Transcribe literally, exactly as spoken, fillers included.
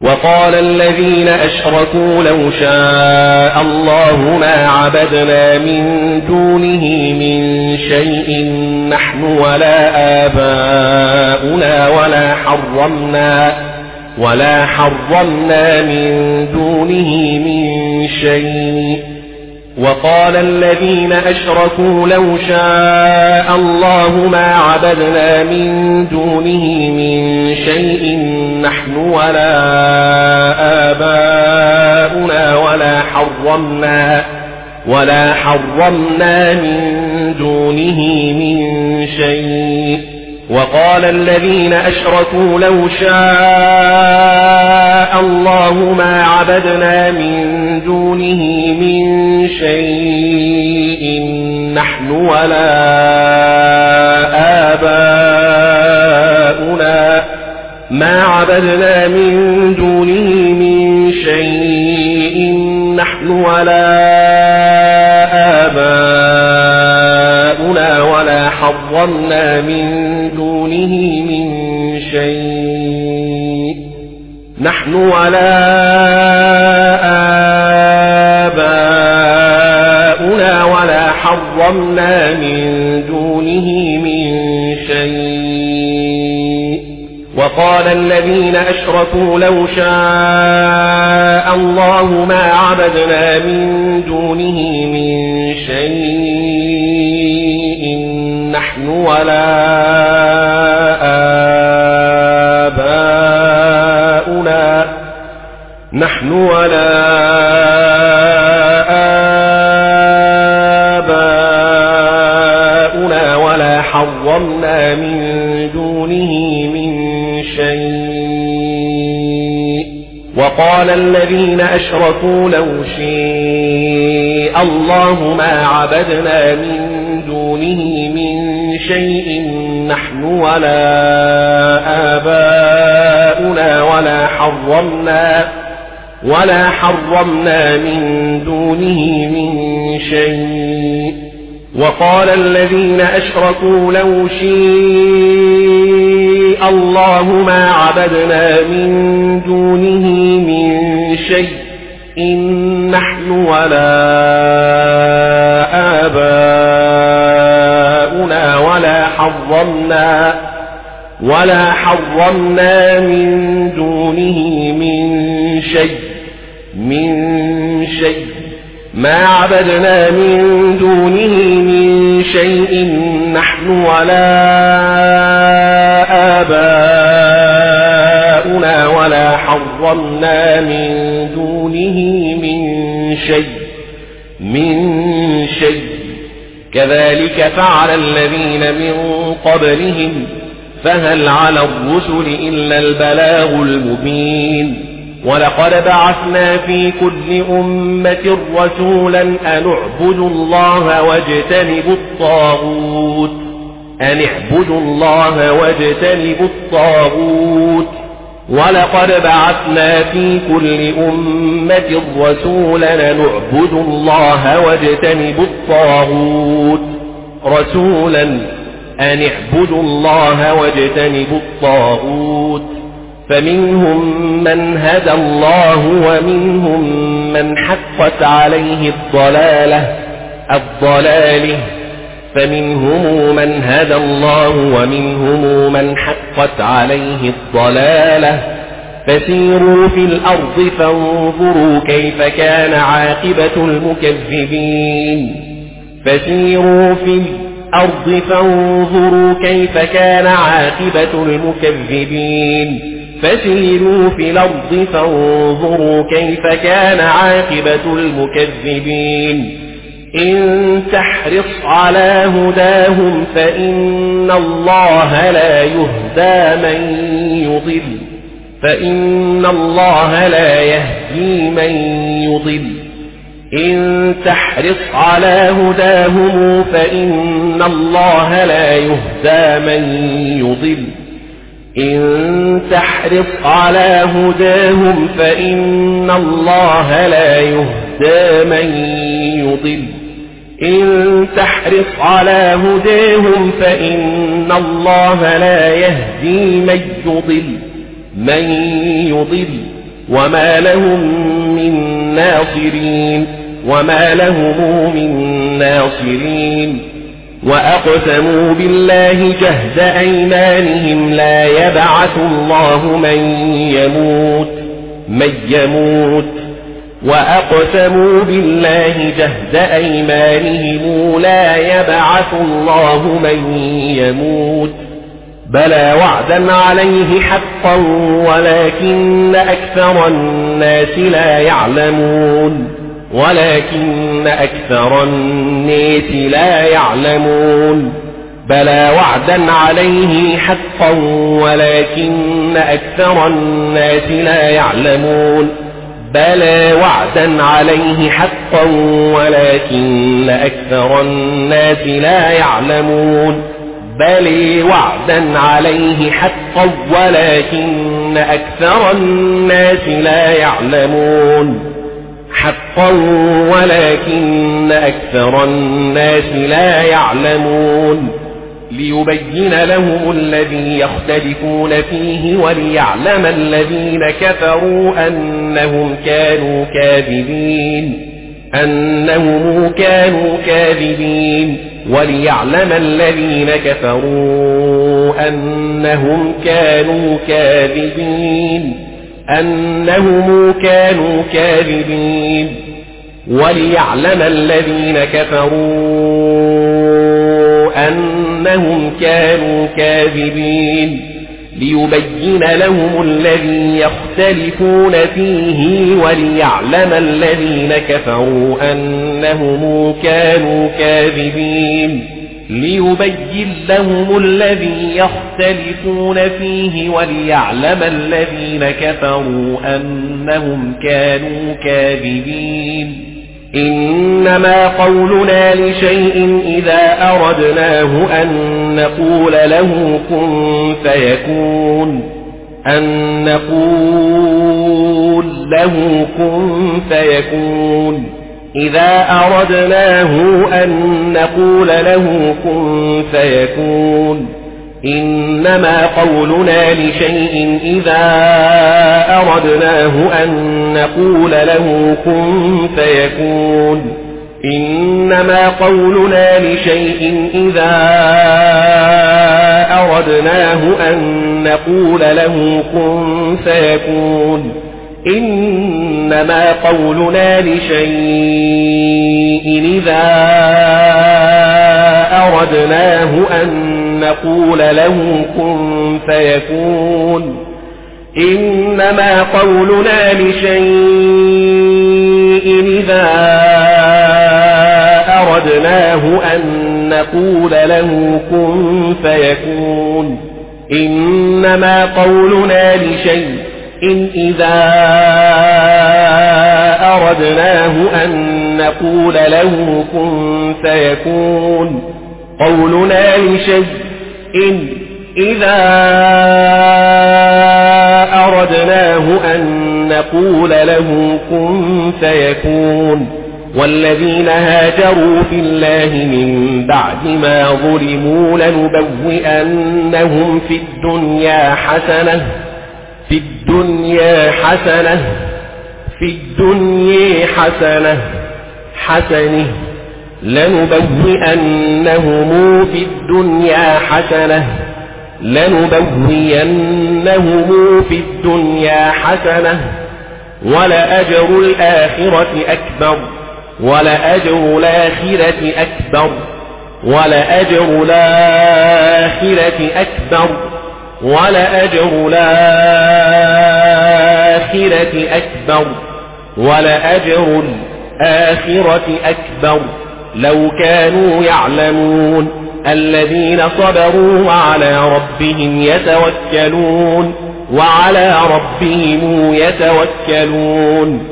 وقال الذين أشركوا لو شاء الله ما عبدنا من دونه من شيء نحن ولا آباؤنا ولا حرمنا ولا حرمنا من دونه من شيء. وقال الذين أشركوا لو شاء الله ما عبدنا من دونه من شيء نحن ولا آباؤنا ولا حرمنا ولا حرمنا من دونه من شيء. وقال الذين أشركوا لو شاء الله ما عبدنا من دونه من شيء نحن ولا آباؤنا ما عبدنا من دونه من شيء نحن ولا آباؤنا ولا حرمنا من دونه من شيء نحن ولا آباؤنا ولا حرمنا من دونه من شيء. وقال الذين أشركوا لو شاء الله ما عبدنا من دونه من شيء نحن ولا آباؤنا نحن ولا آباؤنا ولا حرمنا من دونه من شيء. وقال الذين أشركوا لو شاء الله ما عبدنا من دونه من شيء نحن ولا آباؤنا ولا حرمنا ولا حرمنا من دونه من شيء. وقال الذين أشركوا لو شاء الله ما عبدنا من دونه من شيء إن نحن ولا آباؤنا ولا حرمنا ولا حرمنا من دونه من شيء من شيء ما عبدنا من دونه من شيء نحن ولا آباؤنا ولا حرمنا من دونه من شيء من شيء كذلك فعل الذين من قبلهم فهل على الرسل إلا البلاغ المبين. ولقد بعثنا في كل أمة رسولا أن اعبدوا الله واجتنبوا الطاغوت أن اعبدوا الله واجتنبوا الطاغوت ولقد بعثنا في كل أمة رسولا أن اعبدوا الله واجتنبوا الطاغوت رسولا أن اعبدوا الله واجتنبوا الطاغوت فمنهم من هدى الله ومنهم من حقت عليه الضلالة الضلاله فمنهم من هدى الله ومنهم من حقت عليه الضلالة فسيروا في الأرض فانظروا كيف كان عاقبة المكذبين فسيروا في الأرض فانظروا كيف كان عاقبة المكذبين فسيروا في الأرض فانظروا كيف كان عاقبة المكذبين إن تحرص على هداهم فإن الله لا يهدى من يضل فإن الله لا يهدي من يضل إن تحرص على هداهم فإن الله لا يهدى من يضل إن تحرص على هداهم فإن الله لا يهدى من يضل إن تحرص على هداهم فإن الله لا يهدي من يضل من يضل وما لهم من ناصرين وما لهم من ناصرين وأقسموا بالله جهد أيمانهم لا يبعث الله من يموت من يموت وأقسموا بالله جهد أيمانهم لا يبعث الله من يموت بلى وعدا عليه حقا ولكن أكثر الناس لا يعلمون ولكن أكثر الناس لا يعلمون بلى وعدا عليه حقا ولكن أكثر الناس لا يعلمون بلى وعدا عليه حقا ولكن أكثر الناس لا يعلمون بلى وعدا عليه حقا ولكن أكثر الناس لا يعلمون حقا ولكن أكثر الناس لا يعلمون ليبين لهم الذي يختلفون فيه وليعلم الذين كفروا أنهم كانوا كاذبين أنهم كانوا كاذبين وليعلم الذين كفروا أنهم كانوا كاذبين أنهم كانوا كاذبين وليعلم الذين كفروا أنهم كانوا كاذبين ليبين لهم الذي يختلفون فيه وليعلم الذين كفروا أنهم كانوا كاذبين ليبين لهم الذي يختلفون فيه وليعلم الذين كفروا أنهم كانوا كاذبين إنما قولنا لشيء إذا أردناه أن نقول له كن فيكون أن نقول له كن فيكون إذا أردناه أن نقول له كن فيكون إنما قولنا لشيء إذا أردناه أن نقول له كن فيكون إنما قولنا لشيء إذا أردناه أن نقول له كن فيكون إنما قولنا لشيء إذا أردناه أن نقول له كن فيكون إنما قولنا لشيء إذا أردناه أن نقول له كن فيكون إنما قولنا لشيء إن إذا أردناه أن نقول له كن فيكون قولنا لشيء إن إذا أردناه أن نقول له كن فيكون والذين هاجروا في الله من بعد ما ظلموا لنبوئنهم في الدنيا حسنة في الدنيا حسنة في الدنيا حسنة حسنة لنبوئنهم في الدنيا حسنة لنبوئنهم في الدنيا حسنة ولأجر الآخرة أكبر ولأجر الآخرة أكبر ولأجر الآخرة أكبر ولأجر الآخرة أكبر ولأجر الآخرة أكبر لو كانوا يعلمون الذين صبروا وعلى ربهم يتوكلون وعلى ربهم يتوكلون